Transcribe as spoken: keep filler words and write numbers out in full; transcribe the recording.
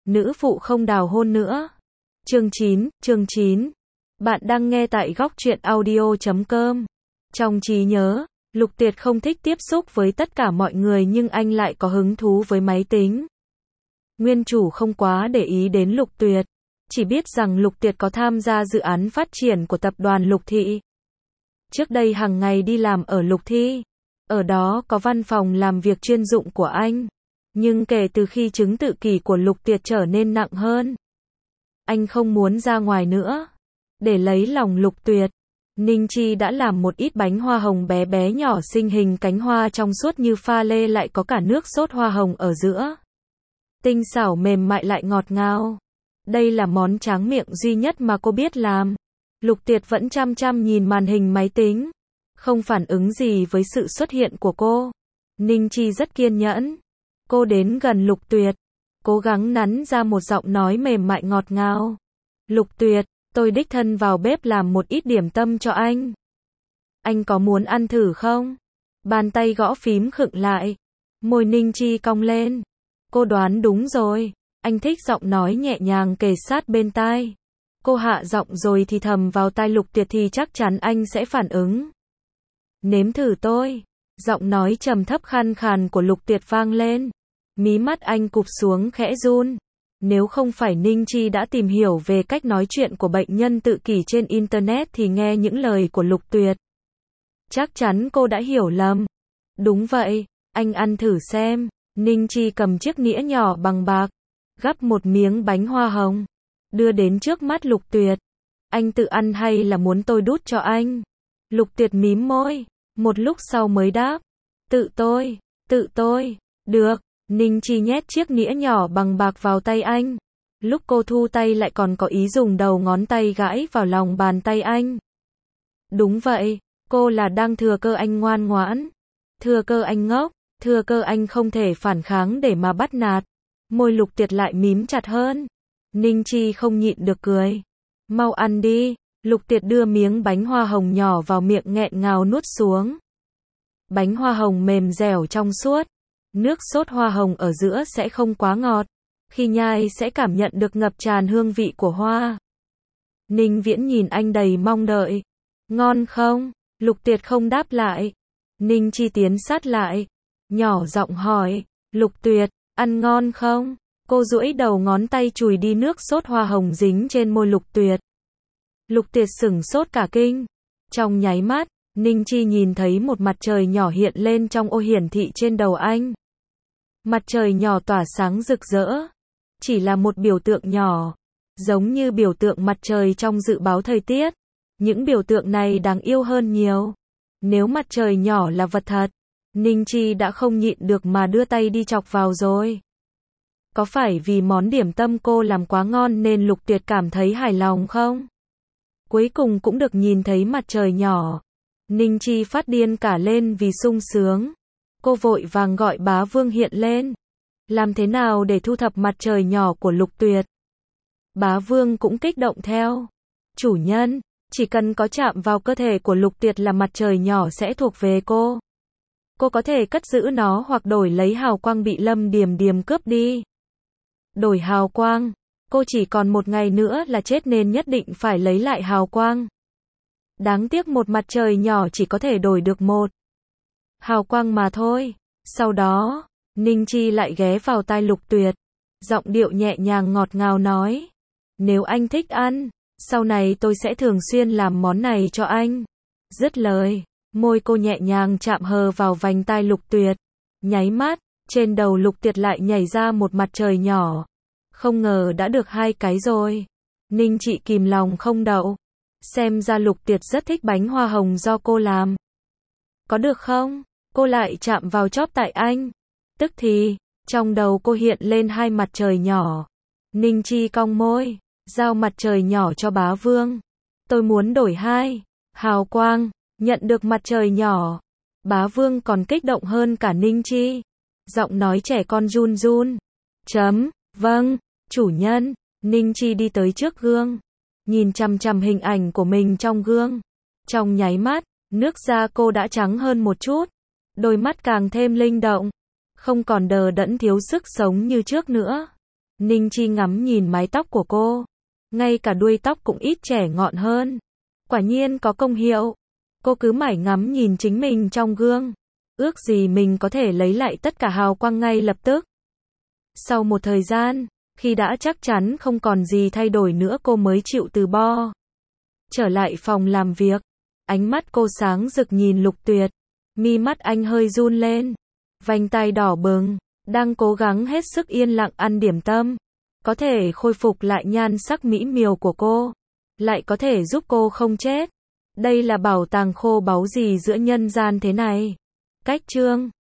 nữ phụ không đào hôn nữa. Chương chín, chương chín. Bạn đang nghe tại góc truyện audio chấm com. Trong trí nhớ, Lục Tuyệt không thích tiếp xúc với tất cả mọi người nhưng anh lại có hứng thú với máy tính. Nguyên chủ không quá để ý đến Lục Tuyệt, chỉ biết rằng Lục Tuyệt có tham gia dự án phát triển của tập đoàn Lục Thị. Trước đây hàng ngày đi làm ở Lục Thị, ở đó có văn phòng làm việc chuyên dụng của anh. Nhưng kể từ khi chứng tự kỷ của Lục Tuyệt trở nên nặng hơn, anh không muốn ra ngoài nữa. Để lấy lòng Lục Tuyệt, Ninh Chi đã làm một ít bánh hoa hồng bé bé nhỏ xinh hình cánh hoa trong suốt như pha lê lại có cả nước sốt hoa hồng ở giữa. Tinh xảo mềm mại lại ngọt ngào. Đây là món tráng miệng duy nhất mà cô biết làm. Lục Tuyệt vẫn chăm chăm nhìn màn hình máy tính, không phản ứng gì với sự xuất hiện của cô. Ninh Chi rất kiên nhẫn. Cô đến gần Lục Tuyệt, cố gắng nắn ra một giọng nói mềm mại ngọt ngào. Lục Tuyệt, tôi đích thân vào bếp làm một ít điểm tâm cho anh. Anh có muốn ăn thử không? Bàn tay gõ phím khựng lại. Môi Ninh Chi cong lên. Cô đoán đúng rồi. Anh thích giọng nói nhẹ nhàng kề sát bên tai. Cô hạ giọng rồi thì thầm vào tai Lục Tuyệt thì chắc chắn anh sẽ phản ứng. Nếm thử tôi. Giọng nói trầm thấp khàn khàn của Lục Tuyệt vang lên. Mí mắt anh cụp xuống khẽ run. Nếu không phải Ninh Chi đã tìm hiểu về cách nói chuyện của bệnh nhân tự kỷ trên Internet thì nghe những lời của Lục Tuyệt, chắc chắn cô đã hiểu lầm. Đúng vậy, anh ăn thử xem. Ninh Chi cầm chiếc nĩa nhỏ bằng bạc, gắp một miếng bánh hoa hồng, đưa đến trước mắt Lục Tuyệt. Anh tự ăn hay là muốn tôi đút cho anh? Lục Tuyệt mím môi, một lúc sau mới đáp. Tự tôi, tự tôi, được. Ninh Chi nhét chiếc nĩa nhỏ bằng bạc vào tay anh. Lúc cô thu tay lại còn có ý dùng đầu ngón tay gãi vào lòng bàn tay anh. Đúng vậy, cô là đang thừa cơ anh ngoan ngoãn. Thừa cơ anh ngốc, thừa cơ anh không thể phản kháng để mà bắt nạt. Môi Lục Tuyệt lại mím chặt hơn. Ninh Chi không nhịn được cười. Mau ăn đi. Lục Tuyệt đưa miếng bánh hoa hồng nhỏ vào miệng nghẹn ngào nuốt xuống. Bánh hoa hồng mềm dẻo trong suốt. Nước sốt hoa hồng ở giữa sẽ không quá ngọt. Khi nhai sẽ cảm nhận được ngập tràn hương vị của hoa. Ninh Viễn nhìn anh đầy mong đợi. Ngon không? Lục Tuyệt không đáp lại. Ninh Chi tiến sát lại, nhỏ giọng hỏi. Lục Tuyệt, ăn ngon không? Cô duỗi đầu ngón tay chùi đi nước sốt hoa hồng dính trên môi Lục Tuyệt. Lục Tuyệt sửng sốt cả kinh. Trong nháy mắt, Ninh Chi nhìn thấy một mặt trời nhỏ hiện lên trong ô hiển thị trên đầu anh. Mặt trời nhỏ tỏa sáng rực rỡ. Chỉ là một biểu tượng nhỏ, giống như biểu tượng mặt trời trong dự báo thời tiết. Những biểu tượng này đáng yêu hơn nhiều. Nếu mặt trời nhỏ là vật thật, Ninh Chi đã không nhịn được mà đưa tay đi chọc vào rồi. Có phải vì món điểm tâm cô làm quá ngon nên Lục Tuyệt cảm thấy hài lòng không? Cuối cùng cũng được nhìn thấy mặt trời nhỏ. Ninh Chi phát điên cả lên vì sung sướng. Cô vội vàng gọi bá Vương hiện lên. Làm thế nào để thu thập mặt trời nhỏ của Lục Tuyệt? Bá Vương cũng kích động theo. Chủ nhân, chỉ cần có chạm vào cơ thể của Lục Tuyệt là mặt trời nhỏ sẽ thuộc về cô. Cô có thể cất giữ nó hoặc đổi lấy hào quang bị Lâm Điềm Điềm cướp đi. Đổi hào quang? Cô chỉ còn một ngày nữa là chết nên nhất định phải lấy lại hào quang. Đáng tiếc một mặt trời nhỏ chỉ có thể đổi được một hào quang mà thôi. Sau đó, Ninh Chi lại ghé vào tai Lục Tuyệt, giọng điệu nhẹ nhàng ngọt ngào nói. Nếu anh thích ăn, sau này tôi sẽ thường xuyên làm món này cho anh. Dứt lời, môi cô nhẹ nhàng chạm hờ vào vành tai Lục Tuyệt. Nháy mắt, trên đầu Lục Tuyệt lại nhảy ra một mặt trời nhỏ. Không ngờ đã được hai cái rồi. Ninh Chị kìm lòng không đậu. Xem ra Lục Tuyệt rất thích bánh hoa hồng do cô làm. Có được không? Cô lại chạm vào chóp tại anh. Tức thì, trong đầu cô hiện lên hai mặt trời nhỏ. Ninh Chi cong môi, giao mặt trời nhỏ cho bá Vương. Tôi muốn đổi hai hào quang, nhận được mặt trời nhỏ. Bá Vương còn kích động hơn cả Ninh Chi. Giọng nói trẻ con run run. Chấm, vâng, chủ nhân. Ninh Chi đi tới trước gương, nhìn chằm chằm hình ảnh của mình trong gương. Trong nháy mắt, nước da cô đã trắng hơn một chút. Đôi mắt càng thêm linh động, không còn đờ đẫn thiếu sức sống như trước nữa. Ninh Chi ngắm nhìn mái tóc của cô. Ngay cả đuôi tóc cũng ít trẻ ngọn hơn. Quả nhiên có công hiệu. Cô cứ mải ngắm nhìn chính mình trong gương. Ước gì mình có thể lấy lại tất cả hào quang ngay lập tức. Sau một thời gian, khi đã chắc chắn không còn gì thay đổi nữa cô mới chịu từ bo. Trở lại phòng làm việc. Ánh mắt cô sáng rực nhìn Lục Tuyệt. Mi mắt anh hơi run lên. Vành tai đỏ bừng. Đang cố gắng hết sức yên lặng ăn điểm tâm. Có thể khôi phục lại nhan sắc mỹ miều của cô. Lại có thể giúp cô không chết. Đây là bảo tàng khô báu gì giữa nhân gian thế này. Cách chương